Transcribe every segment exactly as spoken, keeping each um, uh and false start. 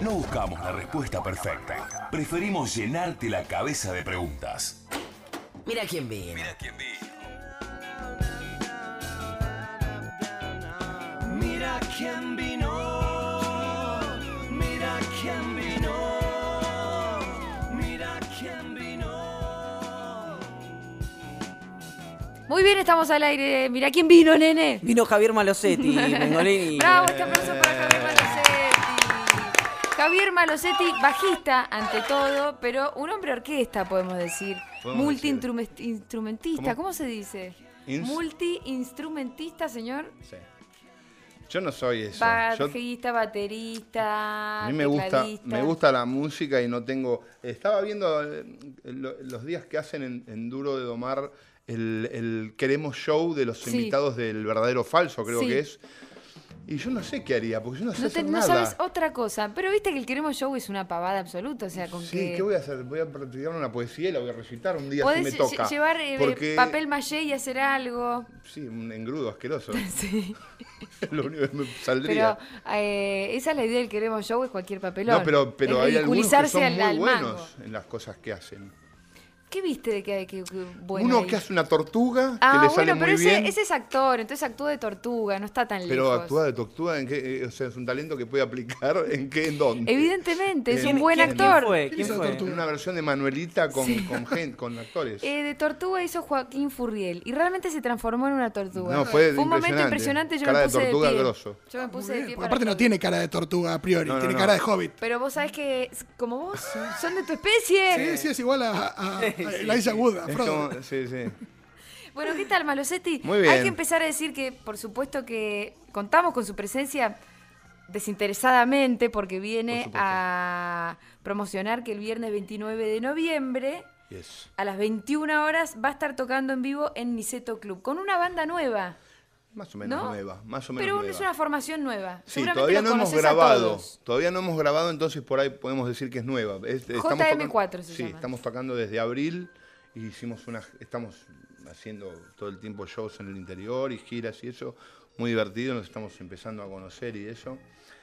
No buscamos la respuesta perfecta. Preferimos llenarte la cabeza de preguntas. Mira quién vino. Mira quién vino. Mira quién vino. Mira quién vino. Mira quién vino. Muy bien, estamos al aire. Mirá quién vino, nene. Vino Javier Malosetti, Mengolini. Bravo, este aplauso para Javier Malosetti. Javier Malosetti, bajista ante todo, pero un hombre orquesta, podemos decir. Multi-instrumentista, ¿cómo? ¿Cómo se dice? Ins- Multi-instrumentista, señor. Sí. Yo no soy eso. Bajista, Yo, baterista, a mí me gusta, tecladista. me gusta la música y no tengo... Estaba viendo eh, lo- los días que hacen en, en Duro de Domar el, el Queremos Show de los Sí. invitados del Verdadero Falso, creo Sí. que es. Y yo no sé qué haría, porque yo no sé No, te- hacer no nada. sabes otra cosa, pero viste que el Queremos Show es una pavada absoluta, o sea, con Sí, que... ¿qué voy a hacer? Voy a practicar una poesía y la voy a recitar un día si Podés me lle- toca. llevar eh, porque, papel maché y hacer algo. Sí, un engrudo asqueroso. Sí. Es lo único que me saldría. Pero eh, esa es la idea del Queremos Show, es cualquier papelón. No, pero, pero Es hay algunos que ridiculizarse son al- muy al mango. buenos en las cosas que hacen. ¿Qué viste de que, que, que bueno Uno ahí? que hace una tortuga, Ah, que le sale bueno, pero muy ese, bien. ese es actor, entonces actúa de tortuga, no está tan Pero lejos. actúa de tortuga, ¿en qué? Eh, o sea, es un talento que puede aplicar en qué, en dónde. Evidentemente, es ¿Quién- un buen quién- actor. ¿Quién fue? ¿Quién ¿Quién hizo fue? Tortuga? Una versión de Manuelita con, Sí. con, gen- con actores. Eh, de tortuga hizo Joaquín Furriel y realmente se transformó en una tortuga. No, fue un momento impresionante. impresionante, yo Cara me de puse de, tortuga pie. grosso. Yo me puse de pie. Porque para aparte no aplaudir. tiene cara de tortuga a priori, No, no, tiene no. cara de hobbit. Pero vos sabés que, como vos, son de tu especie. Sí, sí, es igual a, a, a Elijah Wood, a Es Frodo. como- sí, sí. Bueno, ¿qué tal, Malosetti? Muy bien. Hay que empezar a decir que, por supuesto, que contamos con su presencia desinteresadamente porque viene Por supuesto. a promocionar que el viernes veintinueve de noviembre Yes. a las veintiuna horas va a estar tocando en vivo en Niceto Club con una banda nueva, Más o menos ¿no? nueva, más o menos Pero nueva. es una formación nueva. Sí, Seguramente todavía los no hemos conocés a grabado. todos. Todavía no hemos grabado, entonces por ahí podemos decir que es nueva. Es- estamos J M tocan- cuatro se Sí, llama. estamos tocando desde abril y hicimos una, estamos haciendo todo el tiempo shows en el interior y giras y eso, muy divertido, nos estamos empezando a conocer y eso.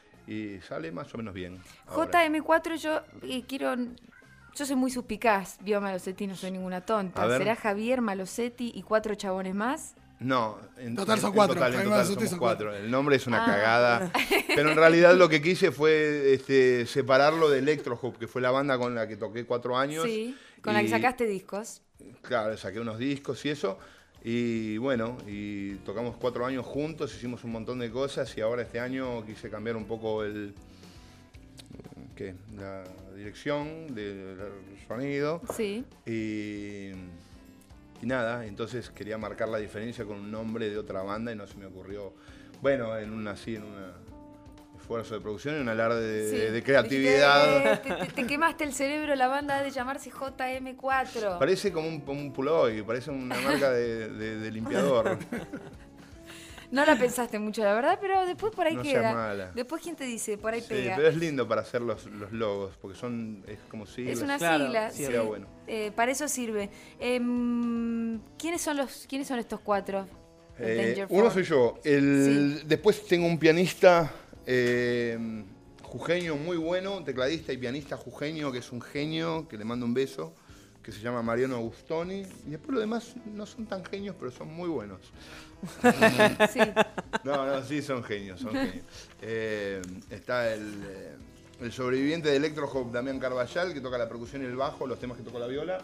Y sale más o menos bien. ahora. J M cuatro yo eh, quiero... Yo soy muy suspicaz, vio Malosetti, no soy ninguna tonta. A ver. ¿Será Javier Malosetti y cuatro chabones más? No, en Total son en cuatro, total, en Jaime total Malosetti somos son cuatro. cuatro. El nombre es una Ah. cagada. Pero en realidad lo que quise fue este, separarlo de Electro Hoop, que fue la banda con la que toqué cuatro años. Sí, con la que Y- sacaste discos. Claro, saqué unos discos y eso. Y bueno, y tocamos cuatro años juntos, hicimos un montón de cosas y ahora este año quise cambiar un poco el ¿qué? La dirección del sonido. Sí. Y, y nada, entonces quería marcar la diferencia con un nombre de otra banda y no se me ocurrió. Bueno, en un así, en un esfuerzo de producción y un alarde de, sí. de- de creatividad. Dijiste, eh, Te, te- te quemaste el cerebro, la banda ha de llamarse J M cuatro. Parece como un, un Pulloy, parece una marca de, de- de limpiador. No la pensaste mucho, la verdad, pero después por ahí No seas queda. mala. Después, ¿quién te dice? Por ahí Sí, pega. pero es lindo para hacer los, los logos, porque son, es como siglas. Es una Claro, sigla, sí, sí. queda bueno. Eh, para eso sirve. Em, ¿quiénes son los, quiénes son estos cuatro? El Eh, Danger uno Four. soy yo. El, Después tengo un pianista eh, jujeño muy bueno, un tecladista y pianista jujeño, que es un genio, que le mando un beso, que se llama Mariano Agustoni. Y después los demás no son tan genios, pero son muy buenos. Sí. No, no, sí, son genios, son genios. Eh, está el, eh, el sobreviviente de Electro Hop, Damián Carballal, que toca la percusión y el bajo, los temas que toca la viola.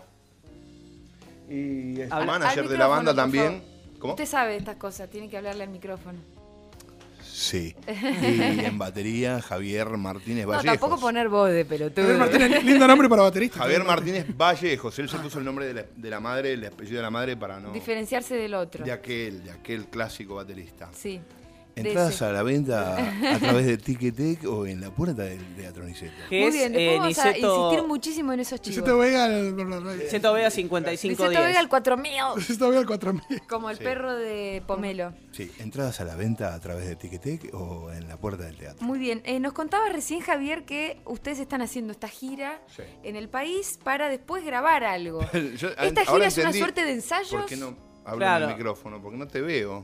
Y es Habla- manager Al de la banda micrófono, por también. favor. ¿Cómo? Usted sabe estas cosas, tiene que hablarle al micrófono. Sí. Y en batería, Javier Martínez No, Vallejos. tampoco poner voz de pelotudo. Javier Martínez, lindo nombre para baterista. Javier Martínez Vallejos. Él se puso el nombre de la, de la madre, el apellido de la madre para no... Diferenciarse del otro. De aquel, de aquel clásico baterista. Sí. de Entradas ese. a la venta a través de Ticketek o en la puerta del Teatro Niceto. Que Muy es bien, después eh, vamos a Niceto, insistir muchísimo en esos chivos. Niceto Vega, el, bla, bla, bla. Niceto Vega cincuenta y cinco Niceto Vega días. el cuatro mil, Niceto Vega el cuatro mil. como el Sí. perro de Pomelo. Sí, entradas a la venta a través de Ticketek o en la puerta del teatro. Muy bien, eh, nos contaba recién Javier que ustedes están haciendo esta gira Sí. en el país para después grabar algo. Yo, ¿Esta ahora gira es una entendí suerte de ensayos? ¿Por qué no hablo Claro. en el micrófono? Porque no te veo.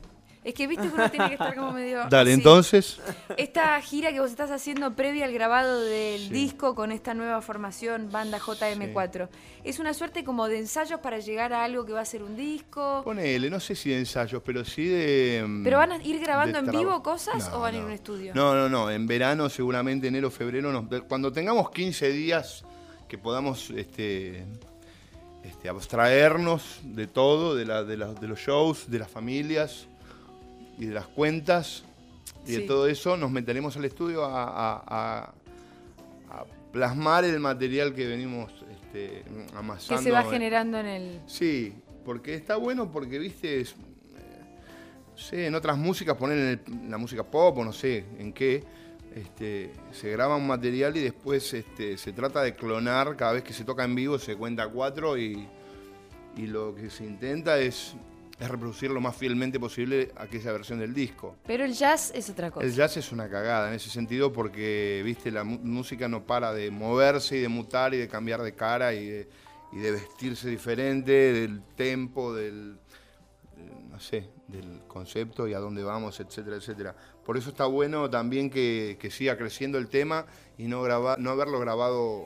Es que viste que uno tiene que estar como medio... Dale, sí. entonces. Esta gira que vos estás haciendo previa al grabado del Sí. disco con esta nueva formación, banda J M cuatro, ¿es una suerte como de ensayos para llegar a algo que va a ser un disco? Ponele, no sé si de ensayos, pero sí de... mm, ¿Pero van a ir grabando de en traba- vivo cosas No, o van a ir no. a un estudio? No, no, no. En verano, seguramente enero, febrero, nos- de- cuando tengamos quince días que podamos este, este, abstraernos de todo, de, la, de, la- de los shows, de las familias y de las cuentas y de Sí. todo eso, nos meteremos al estudio a, a- a- a plasmar el material que venimos este, Que amasando. se va generando en el... Sí, porque está bueno porque, viste, es, eh, no sé, en otras músicas, poner en el- la música pop o no sé en qué, este, se graba un material y después este, se trata de clonar, cada vez que se toca en vivo se cuenta cuatro y, y lo que se intenta es, es reproducir lo más fielmente posible aquella versión del disco. Pero el jazz es otra cosa. El jazz es una cagada en ese sentido porque, viste, la mu- música no para de moverse y de mutar y de cambiar de cara y de, y de vestirse diferente, del tempo, del, del, no sé, del concepto y a dónde vamos, etcétera, etcétera. Por eso está bueno también que, que siga creciendo el tema y no, graba, no haberlo grabado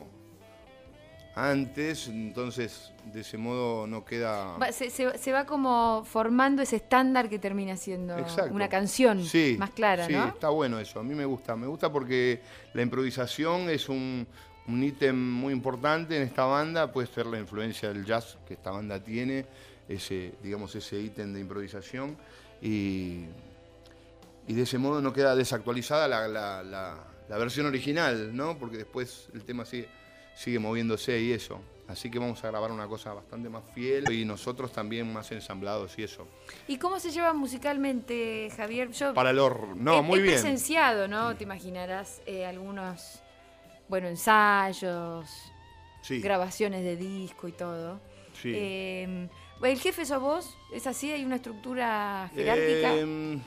antes, entonces de ese modo no queda... Va- se, se- se va como formando ese estándar que termina siendo Exacto. una canción Sí, más clara, sí, ¿no? está bueno eso. A mí me gusta. Me gusta porque la improvisación es un, un ítem muy importante en esta banda. Puede ser la influencia del jazz que esta banda tiene, ese, digamos, ese ítem de improvisación. Y, y de ese modo no queda desactualizada la, la- la- la versión original, ¿no? Porque después el tema sigue, sigue moviéndose y eso. Así que vamos a grabar una cosa bastante más fiel y nosotros también más ensamblados y eso. ¿Y cómo se lleva musicalmente, Javier? Yo Para el horror. No, he, muy he bien. presenciado, ¿no? Te imaginarás eh, algunos, bueno, ensayos, Sí, grabaciones de disco y todo. sí. Eh, ¿El jefe sos vos? ¿Es así? ¿Hay una estructura jerárquica? Em,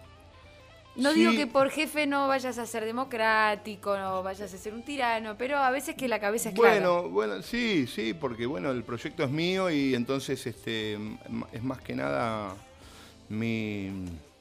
no sí. digo que por jefe no vayas a ser democrático, no vayas a ser un tirano, pero a veces que la cabeza es clara. Bueno, bueno, sí, sí, porque bueno, el proyecto es mío y entonces este m- es más que nada mi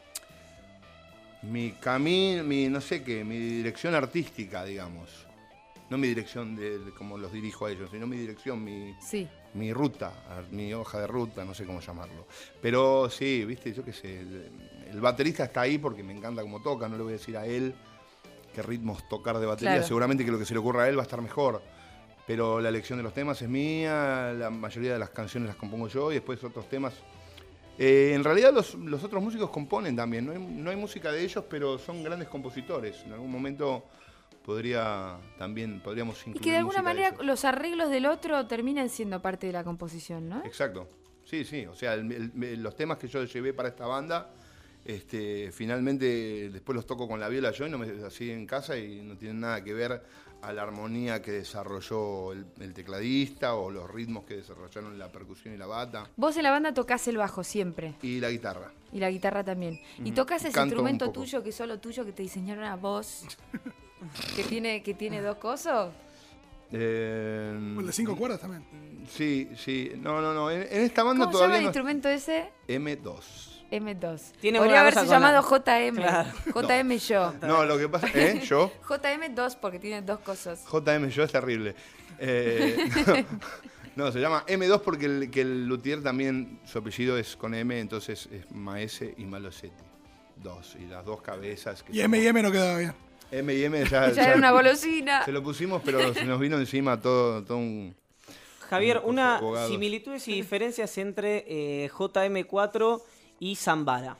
mi camino, mi no sé qué, mi dirección artística, digamos. No mi dirección de, de cómo los dirijo a ellos, sino mi dirección, mi, Sí. mi ruta, mi hoja de ruta, no sé cómo llamarlo. Pero sí, viste, yo qué sé, el, el baterista está ahí porque me encanta cómo toca, no le voy a decir a él qué ritmos tocar de batería, Claro. seguramente que lo que se le ocurra a él va a estar mejor. Pero la elección de los temas es mía, la mayoría de las canciones las compongo yo y después otros temas. Eh, en realidad los, los otros músicos componen también, no hay, no hay música de ellos, pero son grandes compositores. En algún momento podría también podríamos incluir Y que de alguna música manera ellos. los arreglos del otro terminan siendo parte de la composición, ¿no? Exacto, sí, sí, o sea, el- el- los temas que yo llevé para esta banda, este, finalmente después los toco con la viola yo y no me así en casa y no tienen nada que ver a la armonía que desarrolló el, el tecladista o los ritmos que desarrollaron la percusión y la bata Vos en la banda tocás el bajo siempre. y la guitarra. Y la guitarra también. ¿Y Ujú. tocas ese Canto instrumento un poco. tuyo que es solo tuyo, que te diseñaron a vos? que tiene que tiene dos cosas. Eh, El de cinco cuerdas también. Sí, sí, no, no, no, en, en esta banda ¿Cómo se llama todavía el no... instrumento ese? eme dos. eme dos. Tiene Podría una haberse cosa con la- llamado J M. Claro. J M yo. No, lo que pasa, ¿eh? Yo... J M dos porque tiene dos cosas. J M yo es terrible. Eh, no, no, se llama eme dos porque el, que el luthier también, su apellido es con M, entonces es Maese y Malosetti. Dos, y las dos cabezas. Que Y M y M no quedaba bien. M y M ya, Ya era una golosina. se lo pusimos, pero se nos vino encima todo, todo un... Javier, Un una abogados. similitudes y diferencias entre eh, J M cuatro y Zambara.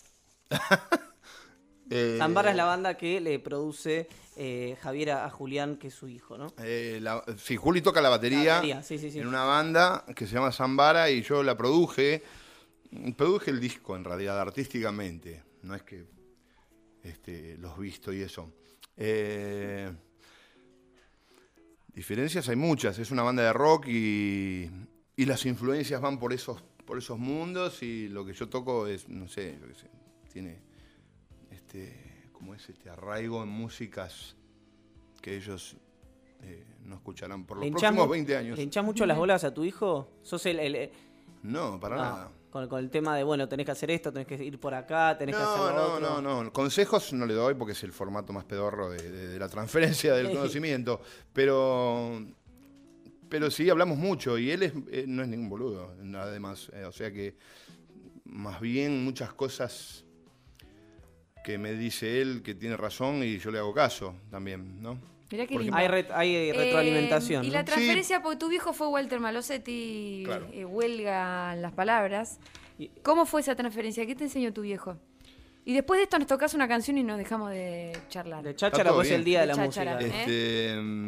eh, Zambara es la banda que le produce eh, Javier a, a Julián, que es su hijo, ¿no? eh, la- sí, Juli toca la batería, La batería, sí, sí, sí. en una banda que se llama Zambara y yo la produje. Produje el disco en realidad, artísticamente. No es que este, los visto y eso. Eh, diferencias hay muchas. Es una banda de rock y, y las influencias van por esos, por esos mundos y lo que yo toco es, no sé, yo qué sé, tiene este, como es este arraigo en músicas que ellos eh, no escucharán por los ¿Le hinchás próximos mu- veinte años. ¿Le hinchás mucho las bolas a tu hijo? ¿Sos el, el- el- No, para Ah. nada. Con, con el tema de, bueno, tenés que hacer esto, tenés que ir por acá, tenés que hacer No, lo no, otro. no, no. Consejos no le doy porque es el formato más pedorro de, de- de la transferencia del conocimiento. Pero, pero sí, hablamos mucho y él es, eh, no es ningún boludo, además. Eh, o sea que, más bien, muchas cosas que me dice él que tiene razón y yo le hago caso también, ¿no? Mirá qué Por lindo. Hay, re- hay retroalimentación. Eh, y ¿no? la transferencia, porque tu viejo fue Walter Malosetti, Claro. eh, huelga en las palabras. Y- ¿Cómo fue esa transferencia? ¿Qué te enseñó tu viejo? Y después de esto nos tocas una canción y nos dejamos de charlar. De cháchara, todo pues es bien. el día de De la cháchara. música. ¿eh? Este, mm,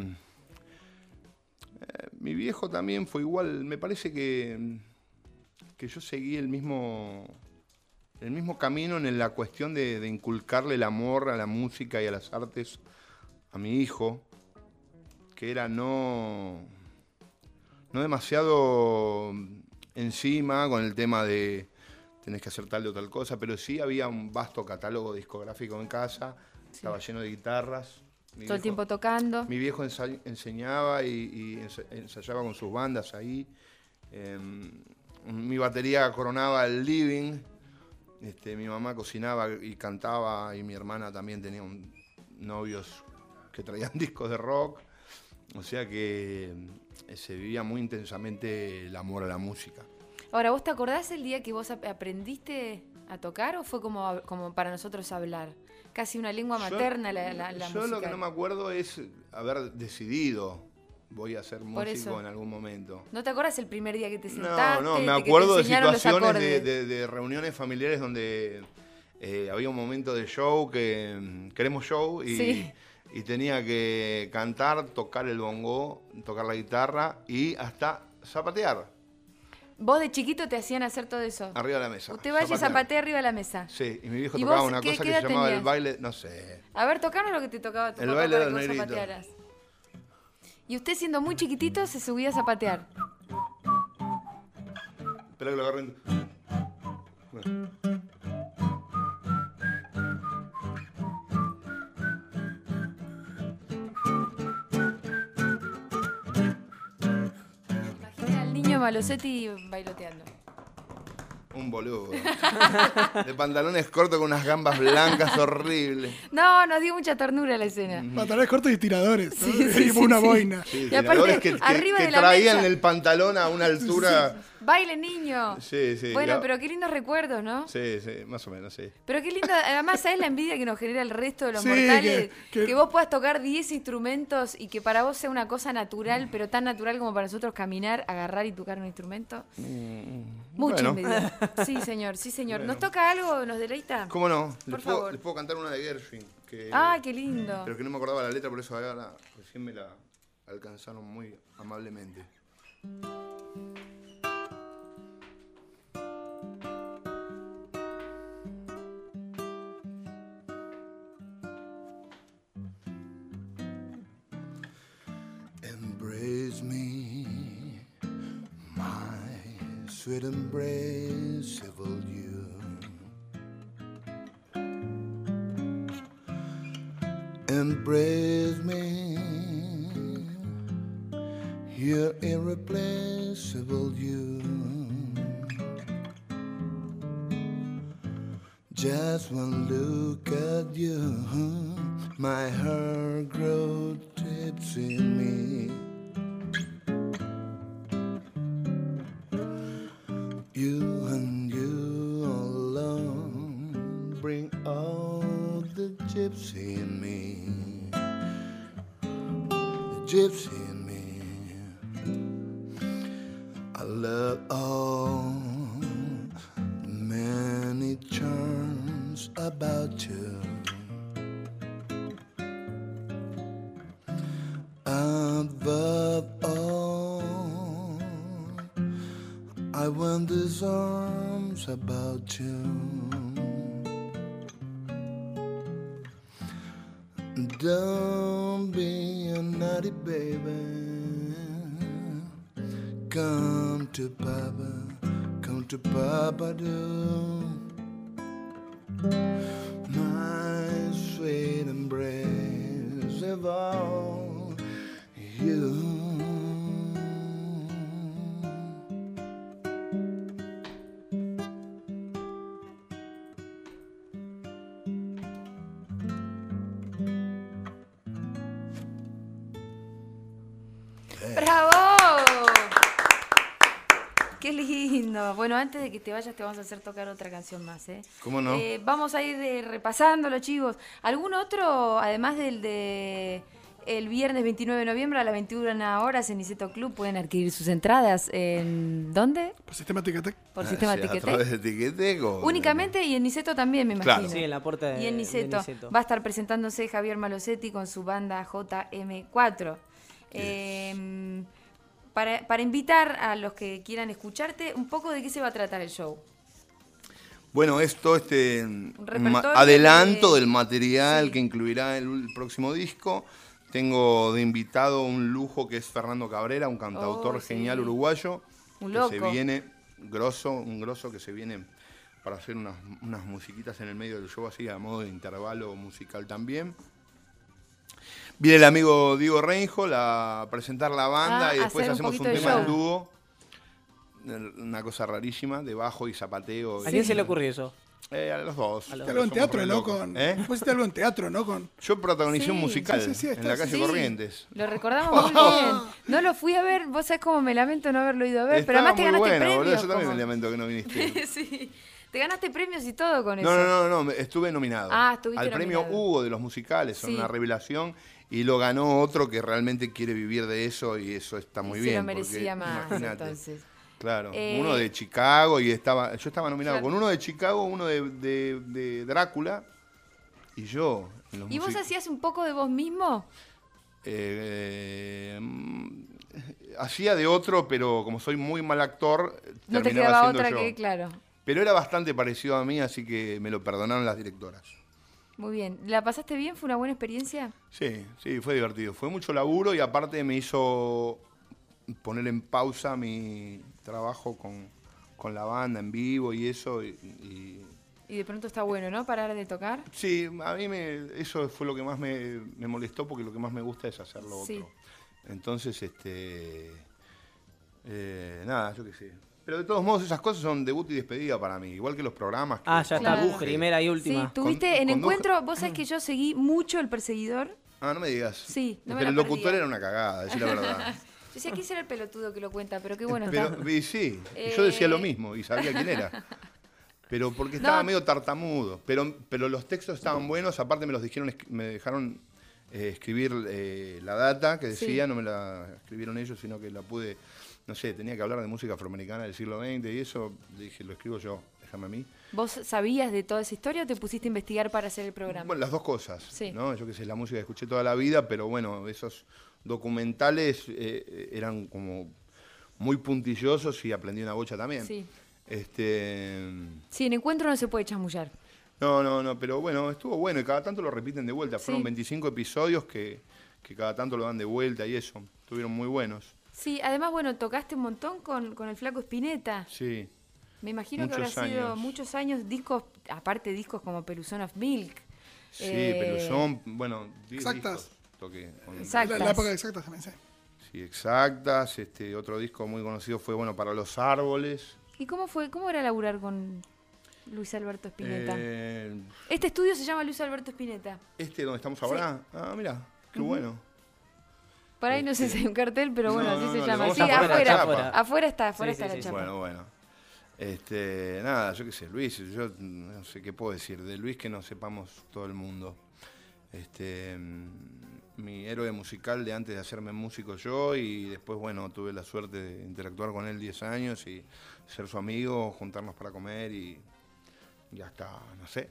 eh, mi viejo también fue igual. Me parece que, que yo seguí el mismo, el mismo camino en la cuestión de, de inculcarle el amor a la música y a las artes a mi hijo, que era no, no demasiado encima con el tema de tenés que hacer tal o tal cosa, pero sí había un vasto catálogo discográfico en casa, estaba lleno de guitarras. Mi Todo el viejo- tiempo tocando. Mi viejo ensa- enseñaba y, y ensa- ensayaba con sus bandas ahí. Eh, mi batería coronaba el living. Este, mi mamá cocinaba y cantaba y mi hermana también tenía un- novios que traían discos de rock. O sea que eh, se vivía muy intensamente el amor a la música. Ahora, ¿vos te acordás el día que vos ap- aprendiste a tocar o fue como, como para nosotros hablar? Casi una lengua Yo- materna la, la, la Yo lo que musical. no me acuerdo es haber decidido voy a ser músico eso. en algún momento. ¿No te acuerdas el primer día que te No, sentaste? no, me que te acuerdo de enseñaron los situaciones de, acordes? de- de reuniones familiares donde eh, había un momento de show que mm, queremos show y, Sí. y tenía que cantar, tocar el bongo, tocar la guitarra y hasta zapatear Vos de chiquito te hacían hacer todo eso. arriba de la mesa. Usted vaya y zapatear. zapatee arriba de la mesa. Sí, y mi viejo ¿Y tocaba vos una qué- cosa qué que se edad llamaba el tenías? baile, no sé. A ver, tocanos lo que te tocaba tu El papá baile para del que vos negrito. zapatearas. Y usted siendo muy chiquitito se subía a zapatear. Espera que lo agarren. Bueno. Imagina al niño Malosetti bailoteando. Un boludo. De pantalones cortos con unas gambas blancas horribles. No, nos dio mucha ternura la escena. Pantalones cortos y tiradores. ¿no? Sí, sí, y sí, una sí. boina. Sí, Y aparte, tiradores que, que- arriba que de la traían mesa. el pantalón a una altura. Baile, niño. Sí, sí. Bueno, la- pero qué lindos recuerdos, ¿no? Sí, sí, más o menos, sí. Pero qué lindo, además, ¿sabes la envidia que nos genera el resto de los Sí, mortales? que- Que, que- vos puedas tocar diez instrumentos y que para vos sea una cosa natural, pero tan natural como para nosotros caminar, agarrar y tocar un instrumento. Mucha Bueno. envidia. Sí, señor, sí, señor. ¿Nos toca algo? ¿Nos deleita? ¿Cómo no? Por Les puedo, favor. les puedo cantar una de Gershwin. Que, ¡Ay, qué lindo! Pero que no me acordaba la letra, por eso ahora recién me la alcanzaron muy amablemente. Embrace me, my sweet embrace of you. Embrace me, your irreplaceable you. Just one look at you, my heart grows tipsy in me. You and you alone bring all the gypsy in me, the gypsy in me. I love all the many charms about you. Above all, I want these arms about you. Don't be a naughty baby. Come to Papa, come to Papa do. My sweet embrace of all you. ¡Bravo! ¡Qué lindo! Bueno, antes de que te vayas te vamos a hacer tocar otra canción más, ¿eh? ¿Cómo no? Eh, vamos a ir eh, repasándolo, chicos. ¿Algún otro, además del de el viernes veintinueve de noviembre a las veintiuna horas en Niceto Club, pueden adquirir sus entradas? ¿En dónde? Por sistema Ticketek. Por sistema Ah, sí, a Ticketek. través de Ticketek o- Únicamente y en Niceto también, me Claro. imagino. Sí, en la puerta de, Y en de Niceto, Niceto. va a estar presentándose Javier Malosetti con su banda J M cuatro. Eh, para, para invitar a los que quieran escucharte, un poco de qué se va a tratar el show. Bueno, esto este repertorio ma- adelanto de- del material Sí. que incluirá el, el próximo disco. Tengo de invitado un lujo que es Fernando Cabrera, un cantautor Oh, sí. genial uruguayo. Un que se loco. viene grosso, un grosso que se viene para hacer unas, unas musiquitas en el medio del show, así a modo de intervalo musical también. Viene el amigo Diego Reinhold a presentar la banda Ah, y después hacer un hacemos un, poquito de tema en show. dúo. Una cosa rarísima, de bajo y zapateo. ¿A y- quién se le ocurrió eso? Eh, a los dos. A los Hiciste algo en Somos teatro, re ¿no? locos. Con... ¿Eh? Vos hiciste algo en teatro, ¿no? Con... Yo protagonicé un Sí. musical Sí, sí, sí, en la está- calle Sí, Corrientes. Lo recordamos muy bien. No lo fui a ver, vos sabés cómo me lamento no haberlo ido a ver, pero Estaba además te muy ganaste bueno, premios. boludo. Yo también como- me lamento que no viniste. Sí, te ganaste premios y todo con eso. No, no, no, no, me- estuve nominado. Ah, estuviste Al premio nominado. Hugo de los musicales, son Sí. una revelación. Y lo ganó otro que realmente quiere vivir de eso y eso está muy Se bien. lo merecía porque, más, imagínate. entonces. Claro, Eh, uno de Chicago y estaba, yo estaba nominado Claro. con uno de Chicago, uno de, de- de Drácula y yo. en los ¿Y vos music- hacías un poco de vos mismo? Eh, mm, hacía de otro, pero como soy muy mal actor, No te terminaba quedaba siendo otra yo. que, claro. Pero era bastante parecido a mí, así que me lo perdonaron las directoras. Muy bien. ¿La pasaste bien? ¿Fue una buena experiencia? Sí, sí, fue divertido. Fue mucho laburo y aparte me hizo poner en pausa mi trabajo con, con la banda en vivo y eso. Y, y- Y de pronto está bueno, ¿no? Parar de tocar. sí, a mí me, eso fue lo que más me, me molestó porque lo que más me gusta es hacer lo Sí. otro. Entonces, este, eh, nada, yo qué sé. Pero de todos modos esas cosas son debut y despedida para mí, igual que los programas. Que Ah, ya está, Claro. primera y Sí, última. tuviste Con- en con dos- encuentro, vos sabés que yo seguí mucho El Perseguidor. Ah, no me digas. Sí, no me Pero la el locutor perdía. era una cagada, decir la verdad. Yo decía, ¿quién será el pelotudo que lo cuenta? Pero qué bueno Pero, está. y sí, yo decía Eh, lo mismo y sabía quién era. Pero porque estaba No. medio tartamudo. Pero, pero los textos estaban buenos, aparte me los dijeron, esc- me dejaron eh, escribir eh, la data que decía, Sí. no me la escribieron ellos, sino que la pude, no sé, tenía que hablar de música afroamericana del siglo veinte y eso, le dije, lo escribo yo, déjame a mí. ¿Vos sabías de toda esa historia o te pusiste a investigar para hacer el programa? Bueno, las dos cosas, Sí. ¿no? Yo que sé, la música que escuché toda la vida, pero bueno, esos documentales eh, eran como muy puntillosos y aprendí una bocha también. Sí. Este, Sí, en encuentro no se puede chamullar. no, no, no, pero bueno, estuvo bueno y cada tanto lo repiten de vuelta. Fueron Sí. veinticinco episodios que, que cada tanto lo dan de vuelta y eso. Estuvieron muy buenos. Sí, además, bueno, tocaste un montón con, con el Flaco Spinetta. Sí. Me imagino que Muchos habrá sido años. muchos años, discos, aparte discos como Peluzón of Milk. Sí, Eh, Peluzón, bueno, diez Exactas. discos toqué con- Exactas. La, la época exacta también, sí. Sí, exactas. Este, otro disco muy conocido fue, bueno, Para los Árboles. ¿Y cómo fue? ¿Cómo era laburar con Luis Alberto Spinetta? Eh, Este estudio se llama Luis Alberto Spinetta. este donde estamos ahora. Ah, mira, qué bueno. Por ahí no sé si hay un cartel, pero bueno, No, así no, se no, llama. le Sí, vamos a poner la afuera, chapa. afuera está, afuera Sí, está sí, la sí. chapa. Bueno, bueno. Este, nada, yo qué sé, Luis, yo no sé qué puedo decir de Luis que no sepamos todo el mundo. Este, mm, mi héroe musical de antes de hacerme músico yo y después, bueno, tuve la suerte de interactuar con él diez años y ser su amigo, juntarnos para comer y ya está, no sé.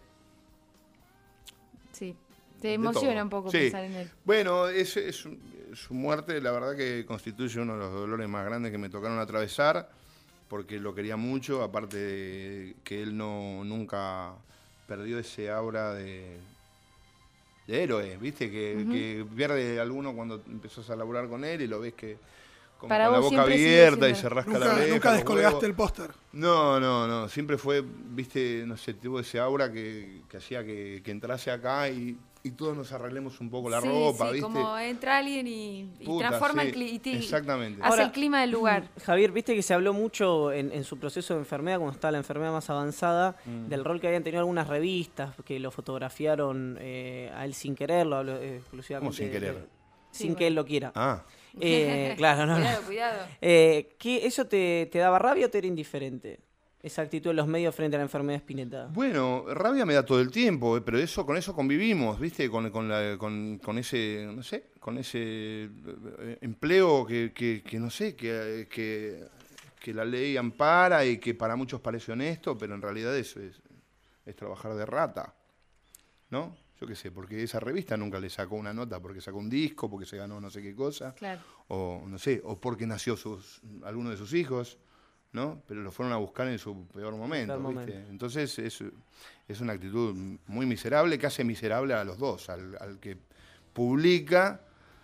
Sí, te de emociona todo. un poco Sí. pensar en él. Bueno, es, es- su muerte, la verdad que constituye uno de los dolores más grandes que me tocaron atravesar, porque lo quería mucho, aparte de que él no nunca perdió ese aura de, de héroe, ¿viste? Que, que pierde alguno cuando empezás a laburar con él y lo ves que con, Para con la vos boca siempre sigue abierta y siendo- se rasca la Nunca, oreja. nunca los descolgaste huevos. el póster. No, no, no, siempre fue, viste, no sé, tuvo ese aura que, que hacía que, que entrase acá y, y todos nos arreglemos un poco la Sí, ropa, sí, ¿viste? como entra alguien y, y Puta, transforma sí, el clima. exactamente. Hace Ahora- el clima del lugar. Javier, viste que se habló mucho en, en su proceso de enfermedad, cuando estaba la enfermedad más avanzada, Mm. del rol que habían tenido algunas revistas que lo fotografiaron eh, a él sin querer, lo hablo eh, exclusivamente. ¿Cómo sin querer? de- sin Sí, que él lo quiera. Ah, Eh, claro, no, no. Cuidado, cuidado. Eh, ¿qué, ¿Eso te, te daba rabia o te era indiferente? Esa actitud de los medios frente a la enfermedad Spinetta. Bueno, rabia me da todo el tiempo, eh, pero eso con eso convivimos, ¿viste? Con, con, la- con- con ese, no sé, con ese eh, empleo que, que- que no sé, que, que, que la ley ampara y que para muchos parece honesto, pero en realidad eso es, es trabajar de rata, ¿no? Yo qué sé, porque esa revista nunca le sacó una nota porque sacó un disco, porque se ganó no sé qué cosa, Claro. o no sé, o porque nació sus, alguno de sus hijos, ¿no? Pero lo fueron a buscar en su peor momento, Peor ¿viste? momento. Entonces es, es una actitud muy miserable que hace miserable a los dos, al, al que publica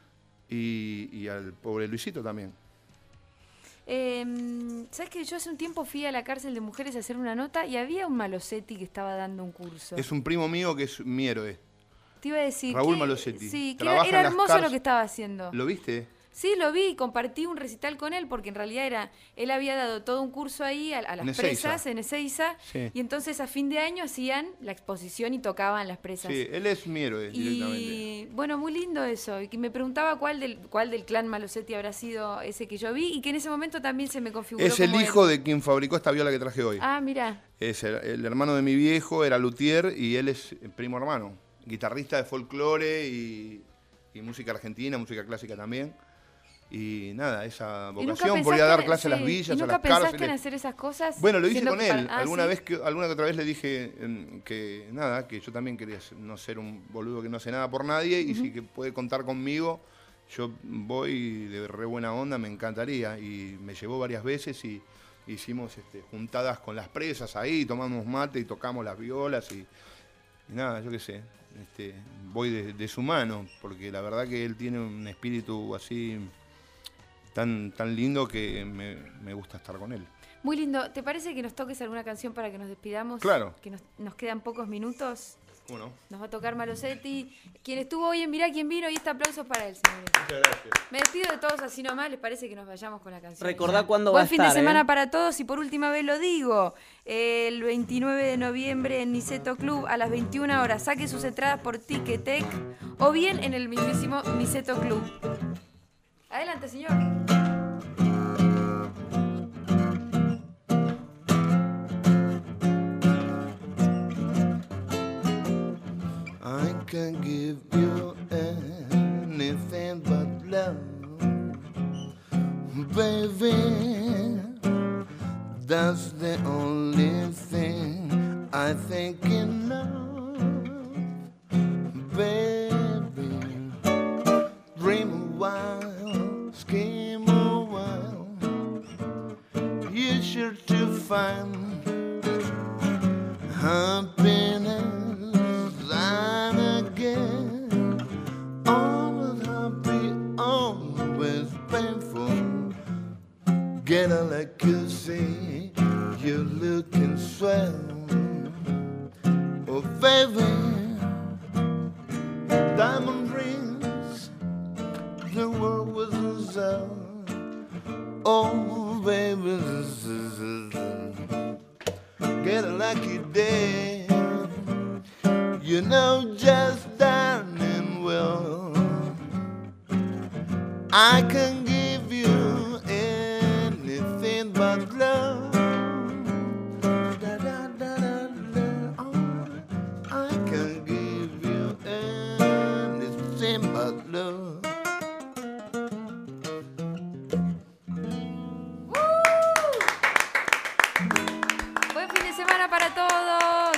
y, y al pobre Luisito también. Eh, ¿Sabes que yo hace un tiempo fui a la cárcel de mujeres a hacer una nota y había un Malosetti que estaba dando un curso? Es un primo mío que es mi héroe. Te iba a decir. Raúl que- Malosetti. Sí, que Trabaja era, era en las hermoso cárcel- lo que estaba haciendo. ¿Lo viste? Sí, lo vi y compartí un recital con él porque en realidad era, él había dado todo un curso ahí a, a las En Ezeiza. presas en Ezeiza Sí. y entonces a fin de año hacían la exposición y tocaban las presas. Sí, él es mi héroe directamente. Y bueno, muy lindo eso. Y que me preguntaba cuál del, cuál del clan Malosetti habrá sido ese que yo vi y que en ese momento también se me configuró Es el como él. hijo de quien fabricó esta viola que traje hoy. Ah, mira. Es el, el hermano de mi viejo, era luthier y él es el primo hermano. Guitarrista de folclore y, y música argentina, música clásica también. Y nada, esa ¿Y nunca vocación por ir a pensaste dar en- clases a las sí, villas, ¿y a nunca las pensaste cárceles. en hacer esas cosas? Bueno, lo hice siendo con que él. para- ah, alguna ¿sí? vez que alguna que otra vez le dije em, que nada, que yo también quería ser- no ser un boludo que no hace nada por nadie y si que puede contar conmigo, yo voy de re buena onda, me encantaría. Y me llevó varias veces y hicimos este, juntadas con las presas ahí, tomamos mate y tocamos las violas y, y nada, yo qué sé. Este, voy de, de su mano, porque la verdad que él tiene un espíritu así tan, tan lindo que me, me gusta estar con él. Muy lindo. ¿Te parece que nos toques alguna canción para que nos despidamos? Claro. Que nos, nos quedan pocos minutos. ¿Cómo no? Nos va a tocar Malosetti, quien estuvo hoy en Mirá quién vino, y este aplauso para él, señores. Muchas gracias. Me despido de todos así nomás, ¿les parece que nos vayamos con la canción? Recordá Ya. cuándo Buen va a fin de estar, semana ¿eh? para todos y por última vez lo digo, el veintinueve de noviembre en Niceto Club a las veintiuna horas. Saque sus entradas por Ticketek o bien en el mismísimo Niceto Club. Adelante, señor. I can give you anything but love, baby. That's the only thing I think enough, baby. Dream a while, scheme a while. You're sure to find happiness. And again, always happy, always painful. Get a like you see, you're looking swell. Oh, baby, diamond rings, the world was a sell. Oh, baby, this is get a lucky day. You know just darling well, I can give you anything but love. Da, da, da, da, da. Oh, I can give you anything but love. Buen fin de semana para todos.